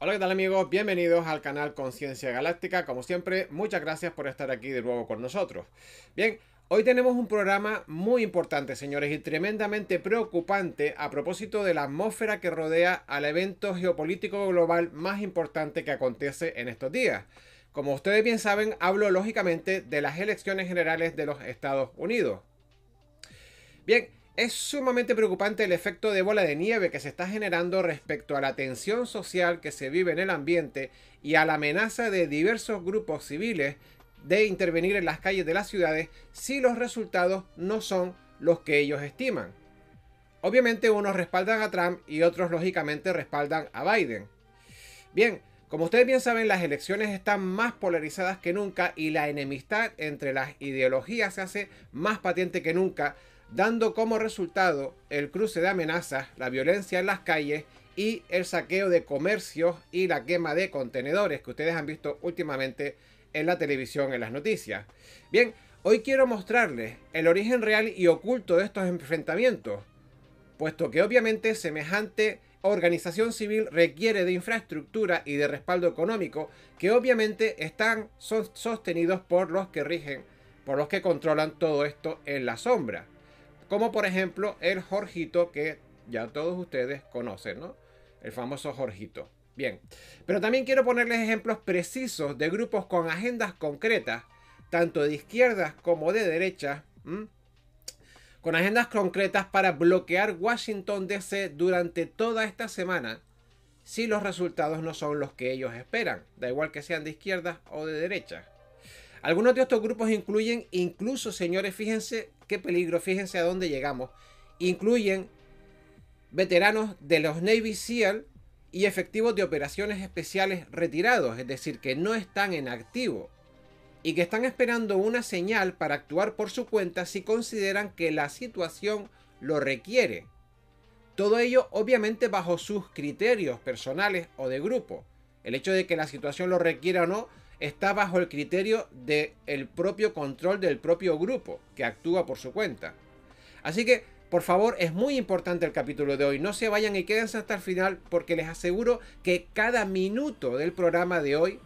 Hola, ¿qué tal amigos? Bienvenidos al canal Conciencia Galáctica. Como siempre, muchas gracias por estar aquí de nuevo con nosotros. Bien, hoy tenemos un programa muy importante, señores, y tremendamente preocupante a propósito de la atmósfera que rodea al evento geopolítico global más importante que acontece en estos días. Como ustedes bien saben, hablo lógicamente de las elecciones generales de los Estados Unidos. Bien, es sumamente preocupante el efecto de bola de nieve que se está generando respecto a la tensión social que se vive en el ambiente y a la amenaza de diversos grupos civiles de intervenir en las calles de las ciudades si los resultados no son los que ellos estiman. Obviamente unos respaldan a Trump y otros lógicamente respaldan a Biden. Bien, como ustedes bien saben, las elecciones están más polarizadas que nunca y la enemistad entre las ideologías se hace más patente que nunca, dando como resultado el cruce de amenazas, la violencia en las calles y el saqueo de comercios y la quema de contenedores que ustedes han visto últimamente en la televisión, en las noticias. Bien, hoy quiero mostrarles el origen real y oculto de estos enfrentamientos, puesto que obviamente semejante organización civil requiere de infraestructura y de respaldo económico que obviamente son sostenidos por los que rigen, por los que controlan todo esto en la sombra. Como por ejemplo el Jorgito que ya todos ustedes conocen, ¿no? El famoso Jorgito. Bien, pero también quiero ponerles ejemplos precisos de grupos con agendas concretas, tanto de izquierdas como de derechas, con agendas concretas para bloquear Washington DC durante toda esta semana si los resultados no son los que ellos esperan, da igual que sean de izquierdas o de derechas. Algunos de estos grupos incluyen, incluso, señores, fíjense qué peligro, fíjense a dónde llegamos, incluyen veteranos de los Navy SEAL y efectivos de operaciones especiales retirados, es decir, que no están en activo y que están esperando una señal para actuar por su cuenta si consideran que la situación lo requiere. Todo ello obviamente bajo sus criterios personales o de grupo. El hecho de que la situación lo requiera o no está bajo el criterio del propio control del propio grupo que actúa por su cuenta. Así que, por favor, es muy importante el capítulo de hoy. No se vayan y quédense hasta el final porque les aseguro que cada minuto del programa de hoy,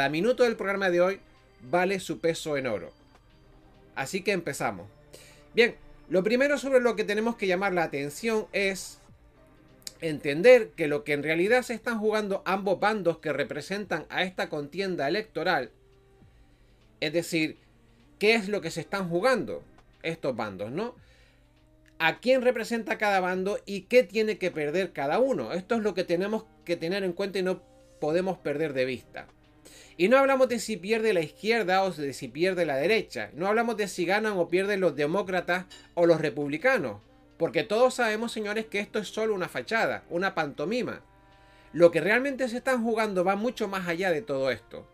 vale su peso en oro. Así que empezamos. Bien, lo primero sobre lo que tenemos que llamar la atención es entender que lo que en realidad se están jugando ambos bandos que representan a esta contienda electoral, es decir, ¿qué es lo que se están jugando estos bandos, no? ¿A quién representa cada bando y qué tiene que perder cada uno? Esto es lo que tenemos que tener en cuenta y no podemos perder de vista. Y no hablamos de si pierde la izquierda o de si pierde la derecha. No hablamos de si ganan o pierden los demócratas o los republicanos. Porque todos sabemos, señores, que esto es solo una fachada, una pantomima. Lo que realmente se están jugando va mucho más allá de todo esto.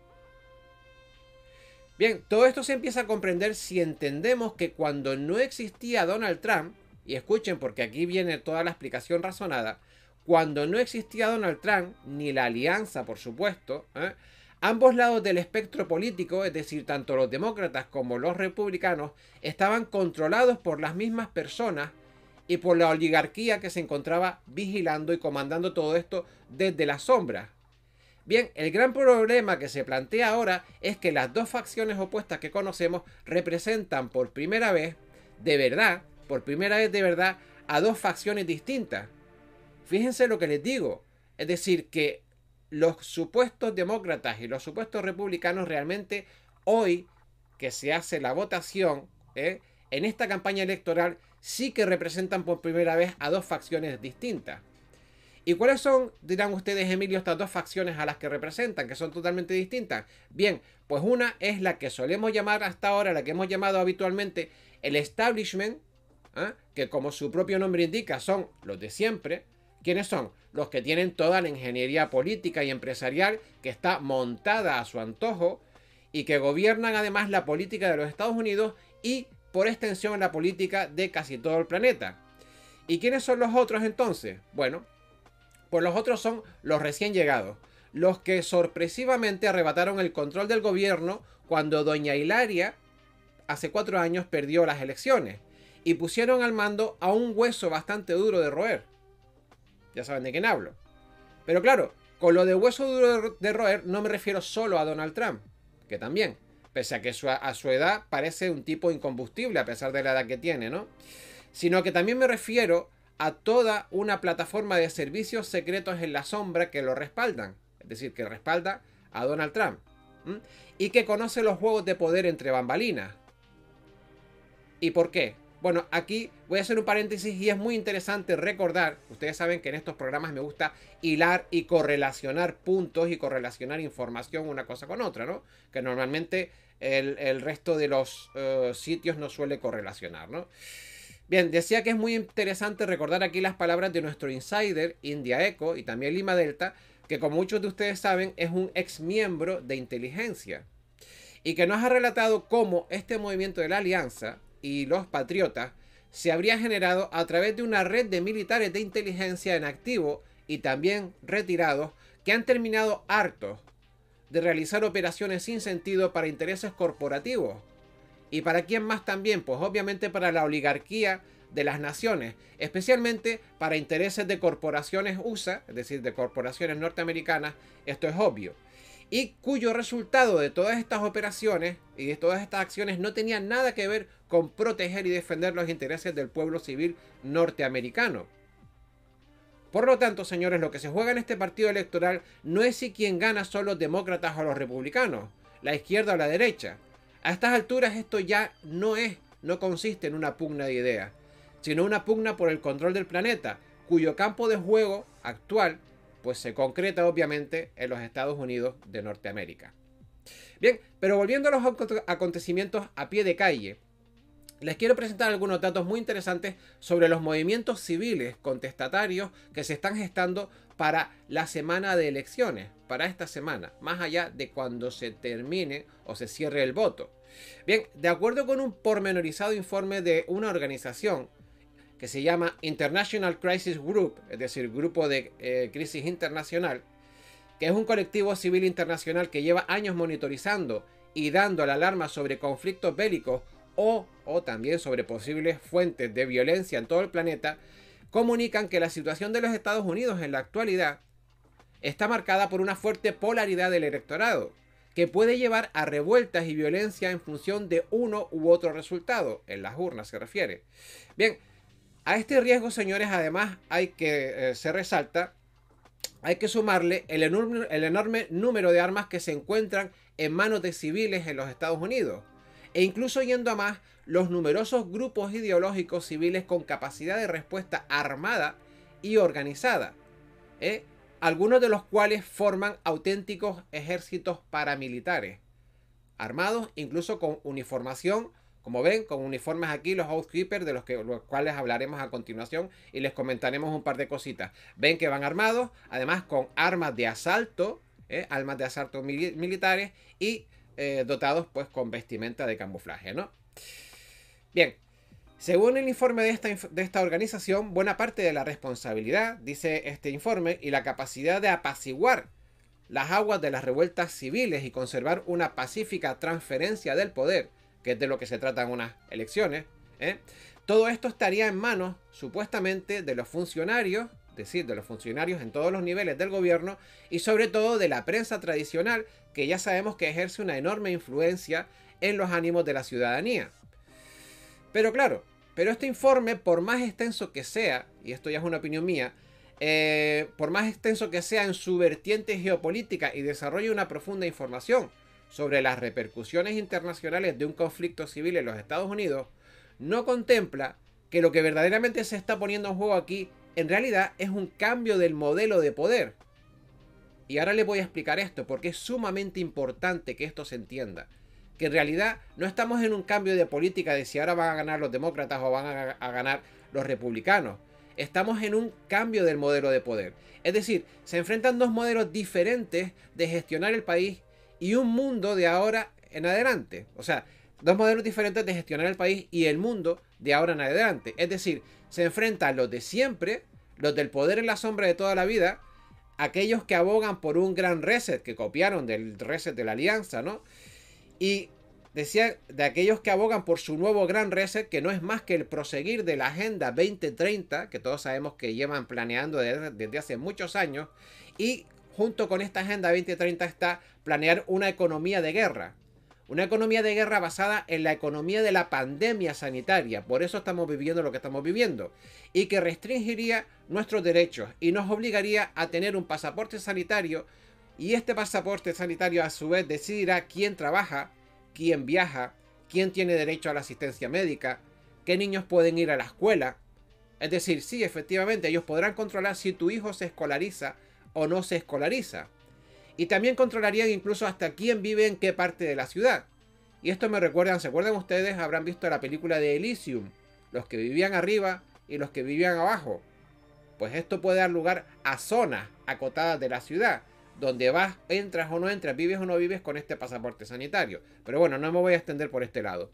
Bien, todo esto se empieza a comprender si entendemos que cuando no existía Donald Trump, y escuchen porque aquí viene toda la explicación razonada, cuando no existía Donald Trump, ni la alianza por supuesto, ambos lados del espectro político, es decir, tanto los demócratas como los republicanos, estaban controlados por las mismas personas y por la oligarquía que se encontraba vigilando y comandando todo esto desde las sombras. Bien, el gran problema que se plantea ahora es que las dos facciones opuestas que conocemos representan por primera vez de verdad, a dos facciones distintas. Fíjense lo que les digo, es decir, que los supuestos demócratas y los supuestos republicanos realmente hoy que se hace la votación, en esta campaña electoral sí que representan por primera vez a dos facciones distintas. ¿Y cuáles son, dirán ustedes, Emilio, estas dos facciones a las que representan, que son totalmente distintas? Bien, pues una es la que solemos llamar hasta ahora, la que hemos llamado habitualmente el establishment, que como su propio nombre indica son los de siempre. ¿Quiénes son? Los que tienen toda la ingeniería política y empresarial que está montada a su antojo y que gobiernan además la política de los Estados Unidos y por extensión la política de casi todo el planeta. ¿Y quiénes son los otros entonces? Bueno, pues los otros son los recién llegados, los que sorpresivamente arrebataron el control del gobierno cuando doña Hilaria hace 4 años perdió las elecciones y pusieron al mando a un hueso bastante duro de roer. Ya saben de quién hablo. Pero claro, Con lo de hueso duro de roer no me refiero solo a Donald Trump, que también, pese a que a su edad parece un tipo incombustible a pesar de la edad que tiene, ¿no? Sino que también me refiero a toda una plataforma de servicios secretos en la sombra que lo respaldan, es decir, que respalda a Donald Trump, ¿m? Y que conoce los juegos de poder entre bambalinas. ¿Y por qué? Bueno, aquí voy a hacer un paréntesis y es muy interesante recordar, ustedes saben que en estos programas me gusta hilar y correlacionar puntos y correlacionar información una cosa con otra, ¿no? Que normalmente el resto de los sitios no suele correlacionar, ¿no? Bien, decía que es muy interesante recordar aquí las palabras de nuestro insider, India Eco y también Lima Delta, que como muchos de ustedes saben es un ex miembro de inteligencia y que nos ha relatado cómo este movimiento de la Alianza y los patriotas se habría generado a través de una red de militares de inteligencia en activo y también retirados que han terminado hartos de realizar operaciones sin sentido para intereses corporativos. ¿Y para quién más también? Pues obviamente para la oligarquía de las naciones, especialmente para intereses de corporaciones USA, es decir, de corporaciones norteamericanas, esto es obvio. Y cuyo resultado de todas estas operaciones y de todas estas acciones no tenía nada que ver con proteger y defender los intereses del pueblo civil norteamericano. Por lo tanto, señores, lo que se juega en este partido electoral no es si quien gana son los demócratas o los republicanos, la izquierda o la derecha. A estas alturas esto ya no consiste en una pugna de ideas, sino una pugna por el control del planeta, cuyo campo de juego actual pues se concreta obviamente en los Estados Unidos de Norteamérica. Bien, pero volviendo a los acontecimientos a pie de calle, les quiero presentar algunos datos muy interesantes sobre los movimientos civiles contestatarios que se están gestando para la semana de elecciones, para esta semana, más allá de cuando se termine o se cierre el voto. Bien, de acuerdo con un pormenorizado informe de una organización que se llama International Crisis Group, es decir, Grupo de Crisis Internacional, que es un colectivo civil internacional que lleva años monitorizando y dando la alarma sobre conflictos bélicos o también sobre posibles fuentes de violencia en todo el planeta, comunican que la situación de los Estados Unidos en la actualidad está marcada por una fuerte polaridad del electorado, que puede llevar a revueltas y violencia en función de uno u otro resultado, en las urnas se refiere. Bien, a este riesgo, señores, además hay que, se resalta, hay que sumarle el enorme número de armas que se encuentran en manos de civiles en los Estados Unidos. E incluso yendo a más, los numerosos grupos ideológicos civiles con capacidad de respuesta armada y organizada. Algunos de los cuales forman auténticos ejércitos paramilitares, armados incluso con uniformación. Como ven, con uniformes aquí, los Housekeepers, de los cuales hablaremos a continuación y les comentaremos un par de cositas. Ven que van armados, además con armas de asalto, militares y dotados pues con vestimenta de camuflaje, ¿no? Bien, según el informe de esta organización, buena parte de la responsabilidad, dice este informe, y la capacidad de apaciguar las aguas de las revueltas civiles y conservar una pacífica transferencia del poder, que es de lo que se tratan unas elecciones, todo esto estaría en manos, supuestamente, de los funcionarios, es decir, de los funcionarios en todos los niveles del gobierno y sobre todo de la prensa tradicional, que ya sabemos que ejerce una enorme influencia en los ánimos de la ciudadanía. Pero claro, este informe, por más extenso que sea, y esto ya es una opinión mía, por más extenso que sea en su vertiente geopolítica y desarrolle una profunda información sobre las repercusiones internacionales de un conflicto civil en los Estados Unidos, no contempla que lo que verdaderamente se está poniendo en juego aquí en realidad es un cambio del modelo de poder. Y ahora les voy a explicar esto porque es sumamente importante que esto se entienda. Que en realidad no estamos en un cambio de política de si ahora van a ganar los demócratas o van a ganar los republicanos. Estamos en un cambio del modelo de poder. Es decir, se enfrentan dos modelos diferentes de gestionar el país y un mundo de ahora en adelante. O sea, dos modelos diferentes de gestionar el país y el mundo de ahora en adelante. Es decir, se enfrentan los de siempre, los del poder en la sombra de toda la vida, aquellos que abogan por un gran reset, que copiaron del reset de la alianza, ¿no? Y decía de aquellos que abogan por su nuevo gran reset, que no es más que el proseguir de la Agenda 2030, que todos sabemos que llevan planeando desde hace muchos años, y junto con esta Agenda 2030 está planear una economía de guerra. Una economía de guerra basada en la economía de la pandemia sanitaria. Por eso estamos viviendo lo que estamos viviendo. Y que restringiría nuestros derechos y nos obligaría a tener un pasaporte sanitario. Y este pasaporte sanitario a su vez decidirá quién trabaja, quién viaja, quién tiene derecho a la asistencia médica, qué niños pueden ir a la escuela. Es decir, sí, efectivamente, ellos podrán controlar si tu hijo se escolariza o no se escolariza. Y también controlarían incluso hasta quién vive en qué parte de la ciudad. Y esto me recuerdan, ¿se acuerdan ustedes? Habrán visto la película de Elysium, los que vivían arriba y los que vivían abajo. Pues esto puede dar lugar a zonas acotadas de la ciudad, donde vas, entras o no entras, vives o no vives con este pasaporte sanitario. Pero bueno, no me voy a extender por este lado.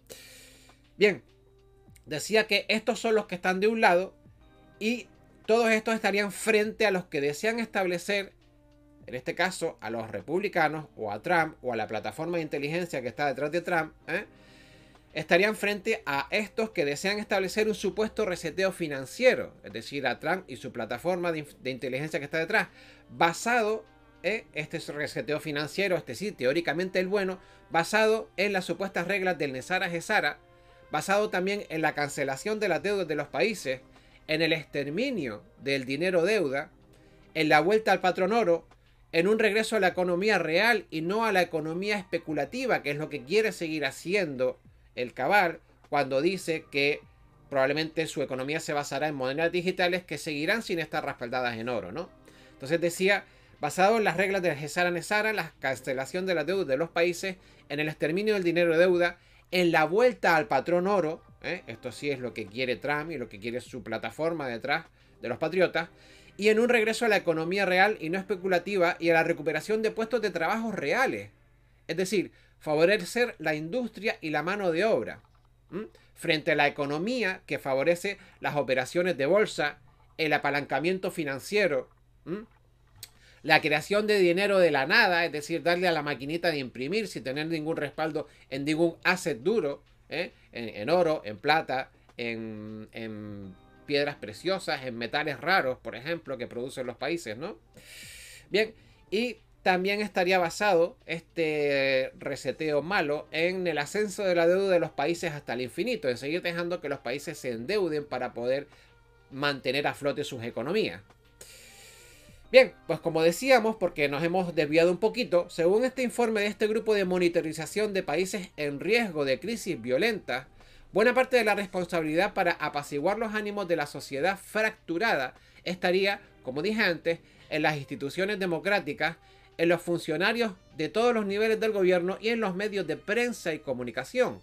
Bien, decía que estos son los que están de un lado y todos estos estarían frente a los que desean establecer, en este caso, a los republicanos o a Trump o a la plataforma de inteligencia que está detrás de Trump, estarían frente a estos que desean establecer un supuesto reseteo financiero, es decir, a Trump y su plataforma de inteligencia que está detrás, basado en este reseteo financiero, este sí, teóricamente el bueno, basado en las supuestas reglas del Nesara Gesara, basado también en la cancelación de las deudas de los países, en el exterminio del dinero deuda, en la vuelta al patrón oro, en un regreso a la economía real y no a la economía especulativa, que es lo que quiere seguir haciendo el Cabal cuando dice que probablemente su economía se basará en monedas digitales que seguirán sin estar respaldadas en oro, ¿no? Entonces decía, basado en las reglas del Gesara Nesara, la cancelación de la deuda de los países, en el exterminio del dinero de deuda, en la vuelta al patrón oro, esto sí es lo que quiere Trump y lo que quiere su plataforma detrás de los patriotas, y en un regreso a la economía real y no especulativa y a la recuperación de puestos de trabajo reales. Es decir, favorecer la industria y la mano de obra, frente a la economía que favorece las operaciones de bolsa, el apalancamiento financiero, la creación de dinero de la nada, es decir, darle a la maquinita de imprimir sin tener ningún respaldo en ningún asset duro, en oro, en plata, en piedras preciosas, en metales raros, por ejemplo, que producen los países, ¿no? Bien, y también estaría basado este reseteo malo en el ascenso de la deuda de los países hasta el infinito, en seguir dejando que los países se endeuden para poder mantener a flote sus economías. Bien, pues como decíamos, porque nos hemos desviado un poquito, según este informe de este grupo de monitorización de países en riesgo de crisis violentas, buena parte de la responsabilidad para apaciguar los ánimos de la sociedad fracturada estaría, como dije antes, en las instituciones democráticas, en los funcionarios de todos los niveles del gobierno y en los medios de prensa y comunicación.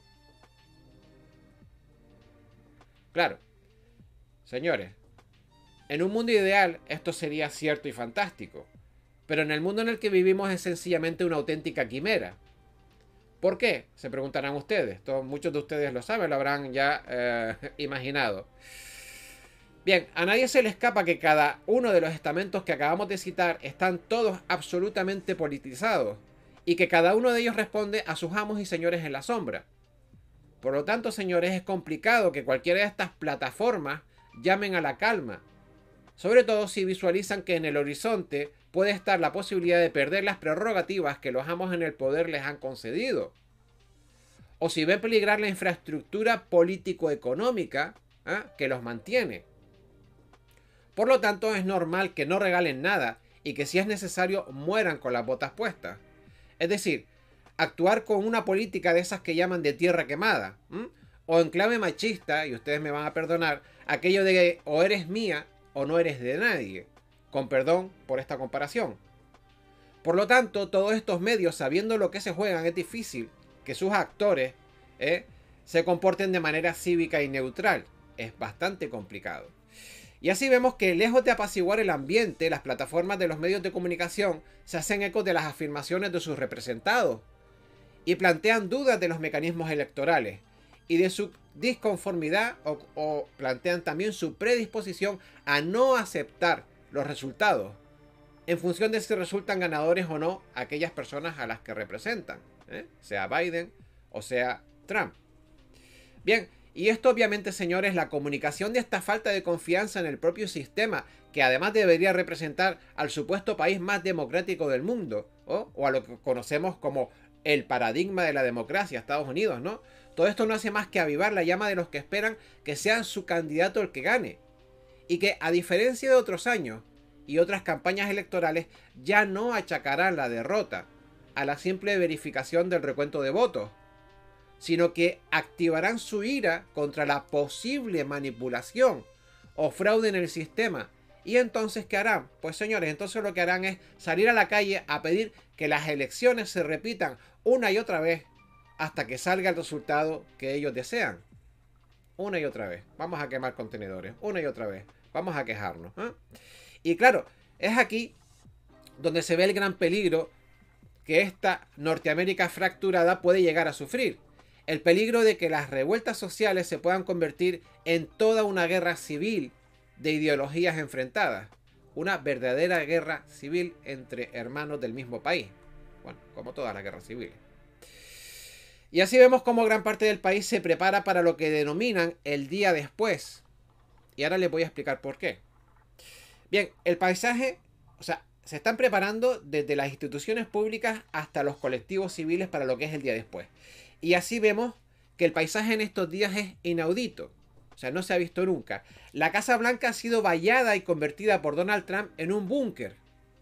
Claro, señores, en un mundo ideal esto sería cierto y fantástico, pero en el mundo en el que vivimos es sencillamente una auténtica quimera. ¿Por qué? Se preguntarán ustedes. Muchos de ustedes lo saben, lo habrán ya imaginado. Bien, a nadie se le escapa que cada uno de los estamentos que acabamos de citar están todos absolutamente politizados y que cada uno de ellos responde a sus amos y señores en la sombra. Por lo tanto, señores, es complicado que cualquiera de estas plataformas llamen a la calma, sobre todo si visualizan que en el horizonte puede estar la posibilidad de perder las prerrogativas que los amos en el poder les han concedido, o si ven peligrar la infraestructura político-económica que los mantiene. Por lo tanto, es normal que no regalen nada y que si es necesario mueran con las botas puestas. Es decir, actuar con una política de esas que llaman de tierra quemada, o en clave machista, y ustedes me van a perdonar, aquello de que o eres mía o no eres de nadie, con perdón por esta comparación. Por lo tanto, todos estos medios, sabiendo lo que se juegan, es difícil que sus actores se comporten de manera cívica y neutral. Es bastante complicado. Y así vemos que, lejos de apaciguar el ambiente, las plataformas de los medios de comunicación se hacen eco de las afirmaciones de sus representados y plantean dudas de los mecanismos electorales y de su disconformidad o plantean también su predisposición a no aceptar los resultados en función de si resultan ganadores o no aquellas personas a las que representan, sea Biden o sea Trump. Bien, Y esto obviamente, señores, la comunicación de esta falta de confianza en el propio sistema, que además debería representar al supuesto país más democrático del mundo, o a lo que conocemos como el paradigma de la democracia, Estados Unidos, ¿no? Todo esto no hace más que avivar la llama de los que esperan que sea su candidato el que gane. Y que, a diferencia de otros años y otras campañas electorales, ya no achacarán la derrota a la simple verificación del recuento de votos, sino que activarán su ira contra la posible manipulación o fraude en el sistema. ¿Y entonces qué harán? Pues señores, entonces lo que harán es salir a la calle a pedir que las elecciones se repitan una y otra vez hasta que salga el resultado que ellos desean. Una y otra vez. Vamos a quemar contenedores. Una y otra vez. Vamos a quejarnos. Y claro, es aquí donde se ve el gran peligro que esta Norteamérica fracturada puede llegar a sufrir. El peligro de que las revueltas sociales se puedan convertir en toda una guerra civil de ideologías enfrentadas. Una verdadera guerra civil entre hermanos del mismo país. Bueno, como todas las guerras civiles. Y así vemos cómo gran parte del país se prepara para lo que denominan el día después. Y ahora les voy a explicar por qué. Bien, el paisaje, se están preparando desde las instituciones públicas hasta los colectivos civiles para lo que es el día después. Y así vemos que el paisaje en estos días es inaudito. No se ha visto nunca. La Casa Blanca ha sido vallada y convertida por Donald Trump en un búnker.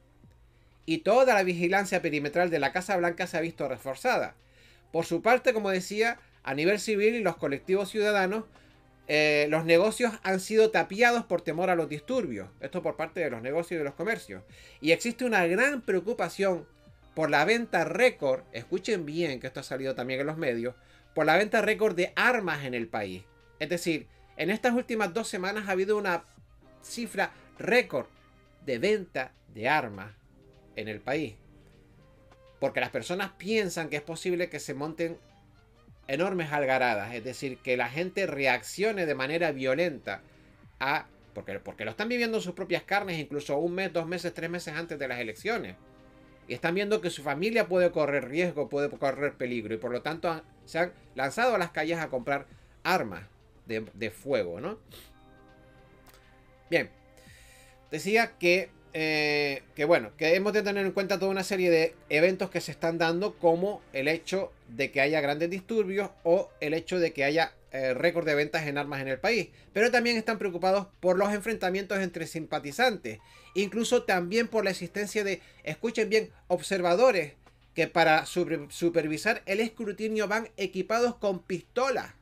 Y toda la vigilancia perimetral de la Casa Blanca se ha visto reforzada. Por su parte, como decía, a nivel civil y los colectivos ciudadanos, los negocios han sido tapiados por temor a los disturbios. Esto por parte de los negocios y de los comercios. Y existe una gran preocupación por la venta récord, escuchen bien que esto ha salido también en los medios, por la venta récord de armas en el país. Es decir, en estas últimas 2 semanas ha habido una cifra récord de venta de armas en el país. Porque las personas piensan que es posible que se monten enormes algaradas, es decir, que la gente reaccione de manera violenta porque lo están viviendo en sus propias carnes, incluso 1 mes, 2 meses, 3 meses antes de las elecciones. Y están viendo que su familia puede correr riesgo, puede correr peligro, y por lo tanto se han lanzado a las calles a comprar armas de fuego, ¿no? Bien, decía que hemos de tener en cuenta toda una serie de eventos que se están dando, como el hecho de que haya grandes disturbios o el hecho de que haya récord de ventas en armas en el país. Pero también están preocupados por los enfrentamientos entre simpatizantes, incluso también por la existencia de, escuchen bien, observadores que para supervisar el escrutinio van equipados con pistolas.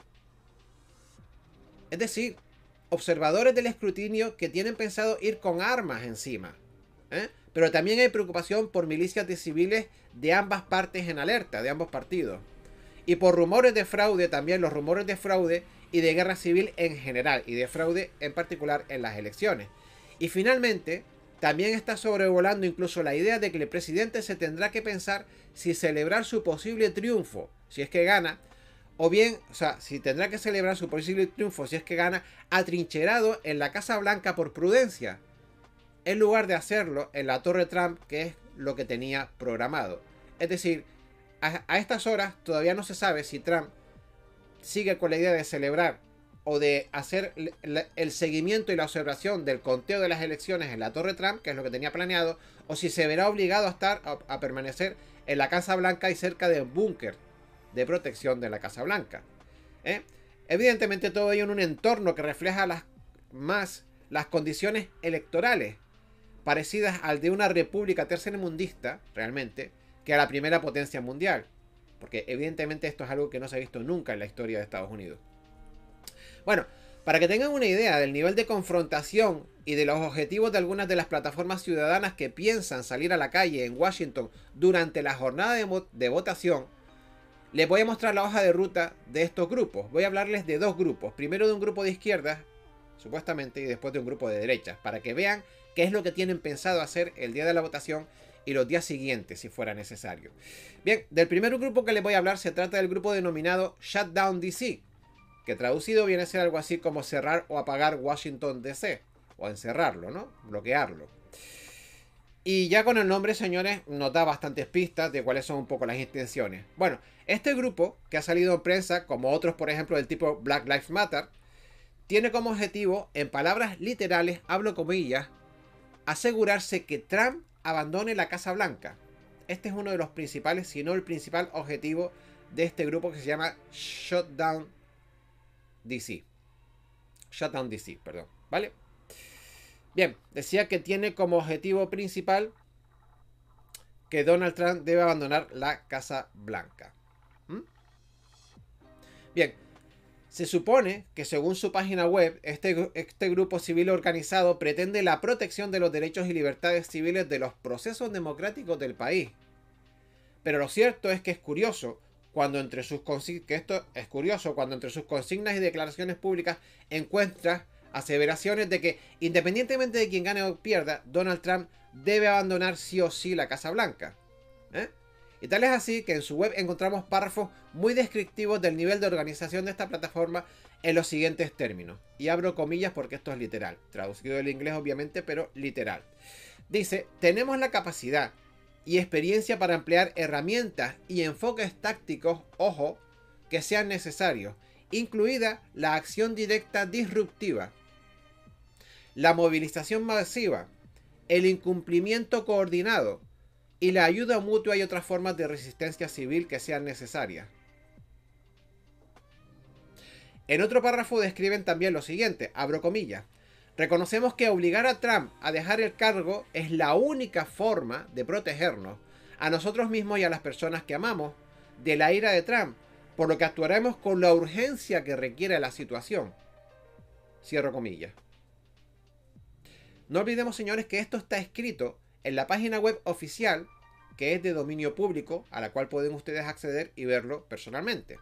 Es decir, observadores del escrutinio que tienen pensado ir con armas encima. Pero también hay preocupación por milicias de civiles de ambas partes en alerta, de ambos partidos. Y por rumores de fraude, también los rumores de fraude y de guerra civil en general, y de fraude en particular en las elecciones. Y finalmente, también está sobrevolando incluso la idea de que el presidente se tendrá que pensar si celebrar su posible triunfo, si es que gana, o bien, si tendrá que celebrar su posible triunfo, si es que gana, atrincherado en la Casa Blanca por prudencia, en lugar de hacerlo en la Torre Trump, que es lo que tenía programado. Es decir, a estas horas todavía no se sabe si Trump sigue con la idea de celebrar o de hacer el seguimiento y la observación del conteo de las elecciones en la Torre Trump, que es lo que tenía planeado, o si se verá obligado a permanecer en la Casa Blanca y cerca del búnker de protección de la Casa Blanca. Evidentemente todo ello en un entorno que refleja las condiciones electorales parecidas al de una república tercermundista, realmente, que a la primera potencia mundial. Porque evidentemente esto es algo que no se ha visto nunca en la historia de Estados Unidos. Bueno, para que tengan una idea del nivel de confrontación y de los objetivos de algunas de las plataformas ciudadanas que piensan salir a la calle en Washington durante la jornada de votación, les voy a mostrar la hoja de ruta de estos grupos. Voy a hablarles de 2 grupos. Primero de un grupo de izquierdas, supuestamente, y después de un grupo de derechas, para que vean qué es lo que tienen pensado hacer el día de la votación y los días siguientes, si fuera necesario. Bien, del primer grupo que les voy a hablar se trata del grupo denominado Shutdown DC, que traducido viene a ser algo así como cerrar o apagar Washington DC, o encerrarlo, ¿no? Bloquearlo. Y ya con el nombre, señores, nos da bastantes pistas de cuáles son un poco las intenciones. Bueno, este grupo, que ha salido en prensa, como otros, por ejemplo, del tipo Black Lives Matter, tiene como objetivo, en palabras literales, hablo comillas, asegurarse que Trump abandone la Casa Blanca. Este es uno de los principales, si no el principal objetivo de este grupo que se llama Shutdown DC. Shutdown DC, perdón. ¿Vale? Bien, decía que tiene como objetivo principal que Donald Trump debe abandonar la Casa Blanca. ¿Mm? Bien, se supone que según su página web, este grupo civil organizado pretende la protección de los derechos y libertades civiles de los procesos democráticos del país. Pero lo cierto es que es curioso cuando entre sus consignas y declaraciones públicas encuentras aseveraciones de que, independientemente de quién gane o pierda, Donald Trump debe abandonar sí o sí la Casa Blanca. Y tal es así que en su web encontramos párrafos muy descriptivos del nivel de organización de esta plataforma en los siguientes términos. Y abro comillas porque esto es literal, traducido del inglés obviamente, pero literal. Dice, tenemos la capacidad y experiencia para emplear herramientas y enfoques tácticos, ojo, que sean necesarios, incluida la acción directa disruptiva, la movilización masiva, el incumplimiento coordinado y la ayuda mutua y otras formas de resistencia civil que sean necesarias. En otro párrafo describen también lo siguiente, abro comillas, reconocemos que obligar a Trump a dejar el cargo es la única forma de protegernos, a nosotros mismos y a las personas que amamos, de la ira de Trump, por lo que actuaremos con la urgencia que requiere la situación. Cierro comillas. No olvidemos, señores, que esto está escrito en la página web oficial, que es de dominio público, a la cual pueden ustedes acceder y verlo personalmente.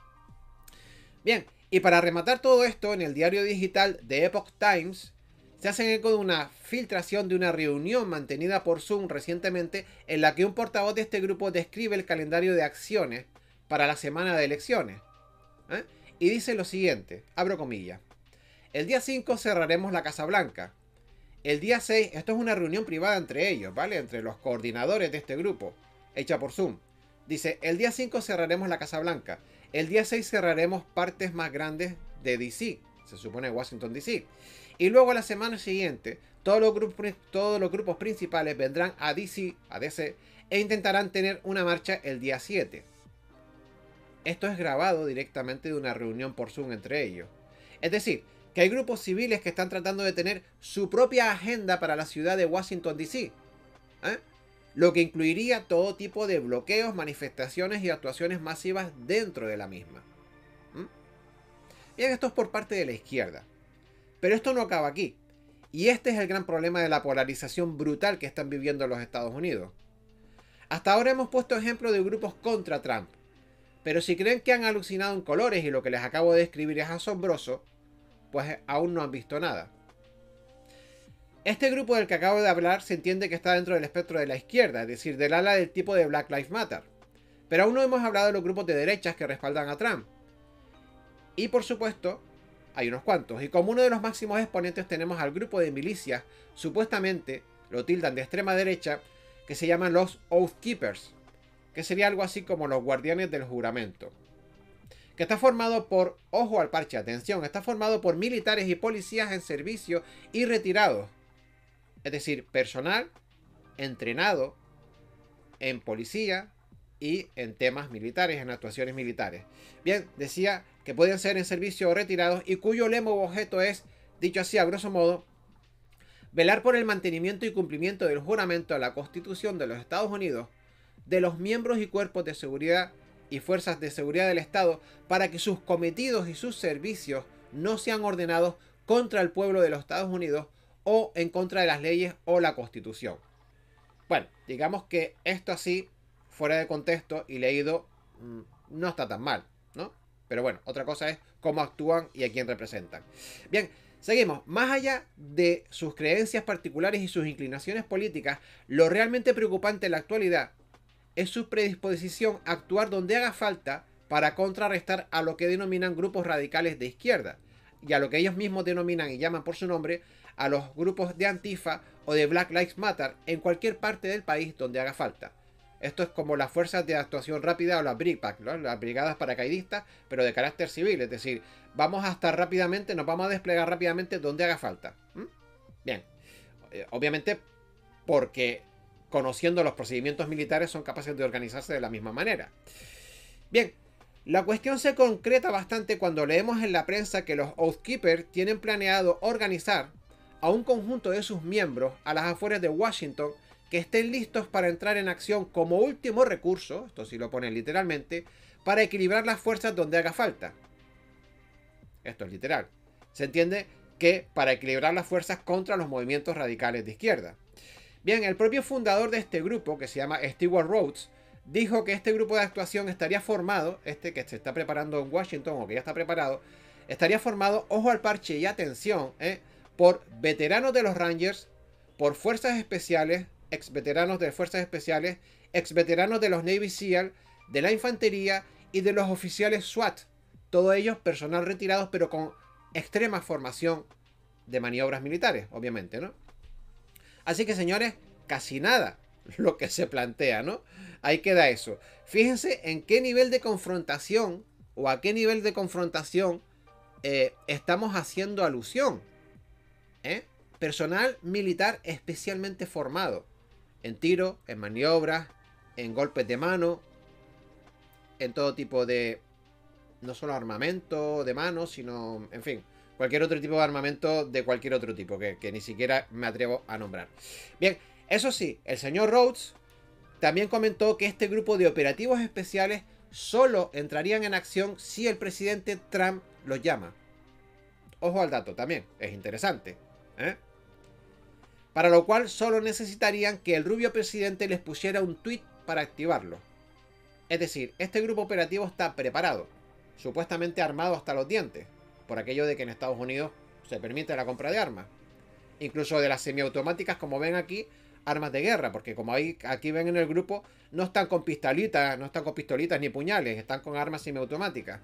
Bien, y para rematar todo esto, en el diario digital de Epoch Times, se hacen eco de una filtración de una reunión mantenida por Zoom recientemente, en la que un portavoz de este grupo describe el calendario de acciones para la semana de elecciones. Y dice lo siguiente, abro comillas, el día 5 cerraremos la Casa Blanca. El día 6, esto es una reunión privada entre ellos, ¿vale? Entre los coordinadores de este grupo, hecha por Zoom. Dice, el día 5 cerraremos la Casa Blanca. El día 6 cerraremos partes más grandes de DC, se supone Washington DC. Y luego la semana siguiente, todos los grupos principales vendrán a DC e intentarán tener una marcha el día 7. Esto es grabado directamente de una reunión por Zoom entre ellos. Es decir, que hay grupos civiles que están tratando de tener su propia agenda para la ciudad de Washington DC. Lo que incluiría todo tipo de bloqueos, manifestaciones y actuaciones masivas dentro de la misma. Bien, esto es por parte de la izquierda. Pero esto no acaba aquí. Y este es el gran problema de la polarización brutal que están viviendo los Estados Unidos. Hasta ahora hemos puesto ejemplos de grupos contra Trump. Pero si creen que han alucinado en colores y lo que les acabo de describir es asombroso, pues aún no han visto nada. Este grupo del que acabo de hablar se entiende que está dentro del espectro de la izquierda, es decir, del ala del tipo de Black Lives Matter. Pero aún no hemos hablado de los grupos de derechas que respaldan a Trump. Y por supuesto, hay unos cuantos. Y como uno de los máximos exponentes tenemos al grupo de milicias, supuestamente lo tildan de extrema derecha, que se llaman los Oath Keepers, que sería algo así como los guardianes del juramento. Que está formado por, ojo al parche, atención, está formado por militares y policías en servicio y retirados. Es decir, personal entrenado en policía y en temas militares, en actuaciones militares. Bien, decía que pueden ser en servicio o retirados y cuyo lema u objeto es, dicho así a grosso modo, velar por el mantenimiento y cumplimiento del juramento a la Constitución de los Estados Unidos, de los miembros y cuerpos de seguridad y fuerzas de seguridad del Estado, para que sus cometidos y sus servicios no sean ordenados contra el pueblo de los Estados Unidos o en contra de las leyes o la Constitución. Bueno, digamos que esto así, fuera de contexto y leído, no está tan mal, ¿no? Pero bueno, otra cosa es cómo actúan y a quién representan. Bien, seguimos. Más allá de sus creencias particulares y sus inclinaciones políticas, lo realmente preocupante en la actualidad es su predisposición a actuar donde haga falta para contrarrestar a lo que denominan grupos radicales de izquierda y a lo que ellos mismos denominan y llaman por su nombre a los grupos de Antifa o de Black Lives Matter en cualquier parte del país donde haga falta. Esto es como las fuerzas de actuación rápida o las BRIPAC, ¿no? Las brigadas paracaidistas, pero de carácter civil. Es decir, vamos a estar rápidamente, nos vamos a desplegar rápidamente donde haga falta. Bien, obviamente porque conociendo los procedimientos militares son capaces de organizarse de la misma manera. Bien, la cuestión se concreta bastante cuando leemos en la prensa que los Oath Keepers tienen planeado organizar a un conjunto de sus miembros a las afueras de Washington que estén listos para entrar en acción como último recurso, esto sí lo ponen literalmente, para equilibrar las fuerzas donde haga falta. Esto es literal. Se entiende que para equilibrar las fuerzas contra los movimientos radicales de izquierda. Bien, el propio fundador de este grupo, que se llama Stewart Rhodes, dijo que este grupo de actuación estaría formado, este que se está preparando en Washington o que ya está preparado, estaría formado, ojo al parche y atención, por veteranos de los Rangers, por fuerzas especiales, ex veteranos de fuerzas especiales, ex veteranos de los Navy SEAL, de la infantería y de los oficiales SWAT. Todos ellos personal retirados, pero con extrema formación de maniobras militares, obviamente, ¿no? Así que, señores, casi nada lo que se plantea, ¿no? Ahí queda eso. Fíjense en qué nivel de confrontación o a qué nivel de confrontación estamos haciendo alusión. Personal militar especialmente formado en tiro, en maniobras, en golpes de mano, en todo tipo de, no solo armamento de mano, sino, en fin, cualquier otro tipo de armamento de cualquier otro tipo, que ni siquiera me atrevo a nombrar. Bien, eso sí, el señor Rhodes también comentó que este grupo de operativos especiales solo entrarían en acción si el presidente Trump los llama. Ojo al dato también, es interesante. Para lo cual solo necesitarían que el rubio presidente les pusiera un tweet para activarlo. Es decir, este grupo operativo está preparado, supuestamente armado hasta los dientes, por aquello de que en Estados Unidos se permite la compra de armas. Incluso de las semiautomáticas, como ven aquí, armas de guerra, porque como aquí ven en el grupo, no están con pistolitas, ni puñales, están con armas semiautomáticas.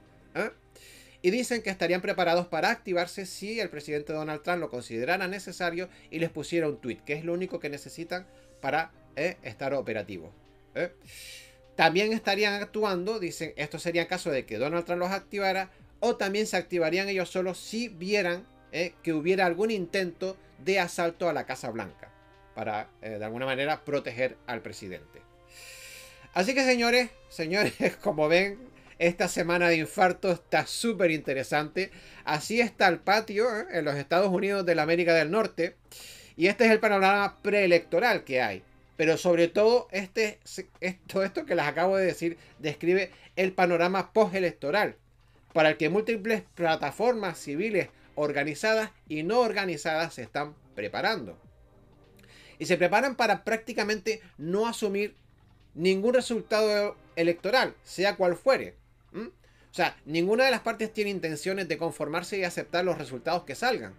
Y dicen que estarían preparados para activarse si el presidente Donald Trump lo considerara necesario y les pusiera un tweet, que es lo único que necesitan para estar operativos. También estarían actuando, dicen, esto sería en caso de que Donald Trump los activara, o también se activarían ellos solos si vieran que hubiera algún intento de asalto a la Casa Blanca, para de alguna manera proteger al presidente. Así que señores, como ven, esta semana de infarto está súper interesante. Así está el patio en los Estados Unidos de la América del Norte. Y este es el panorama preelectoral que hay. Pero sobre todo, todo esto que les acabo de decir describe el panorama postelectoral, para el que múltiples plataformas civiles organizadas y no organizadas se están preparando. Y se preparan para prácticamente no asumir ningún resultado electoral, sea cual fuere. O sea, ninguna de las partes tiene intenciones de conformarse y aceptar los resultados que salgan.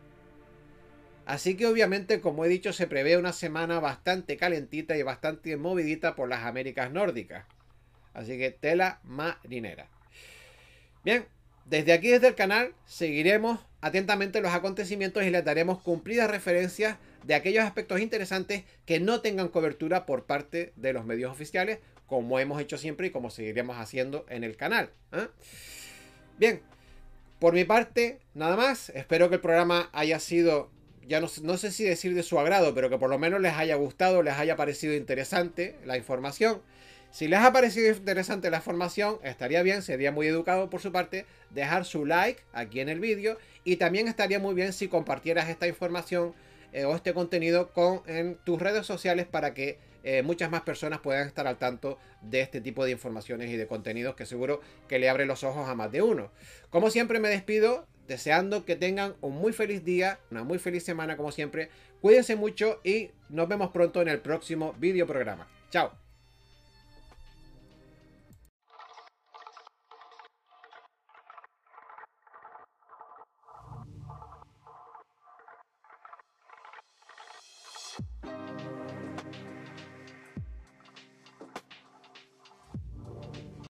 Así que obviamente, como he dicho, se prevé una semana bastante calentita y bastante movidita por las Américas nórdicas. Así que tela marinera. Bien, desde aquí, desde el canal, seguiremos atentamente los acontecimientos y les daremos cumplidas referencias de aquellos aspectos interesantes que no tengan cobertura por parte de los medios oficiales, como hemos hecho siempre y como seguiremos haciendo en el canal. Bien, por mi parte, nada más. Espero que el programa haya sido, ya no sé si decir de su agrado, pero que por lo menos les haya gustado, les haya parecido interesante la información. Si les ha parecido interesante la información, estaría bien, sería muy educado por su parte, dejar su like aquí en el vídeo, y también estaría muy bien si compartieras esta información o este contenido en tus redes sociales para que muchas más personas puedan estar al tanto de este tipo de informaciones y de contenidos que seguro que le abre los ojos a más de uno. Como siempre me despido deseando que tengan un muy feliz día, una muy feliz semana como siempre. Cuídense mucho y nos vemos pronto en el próximo video programa. Chao.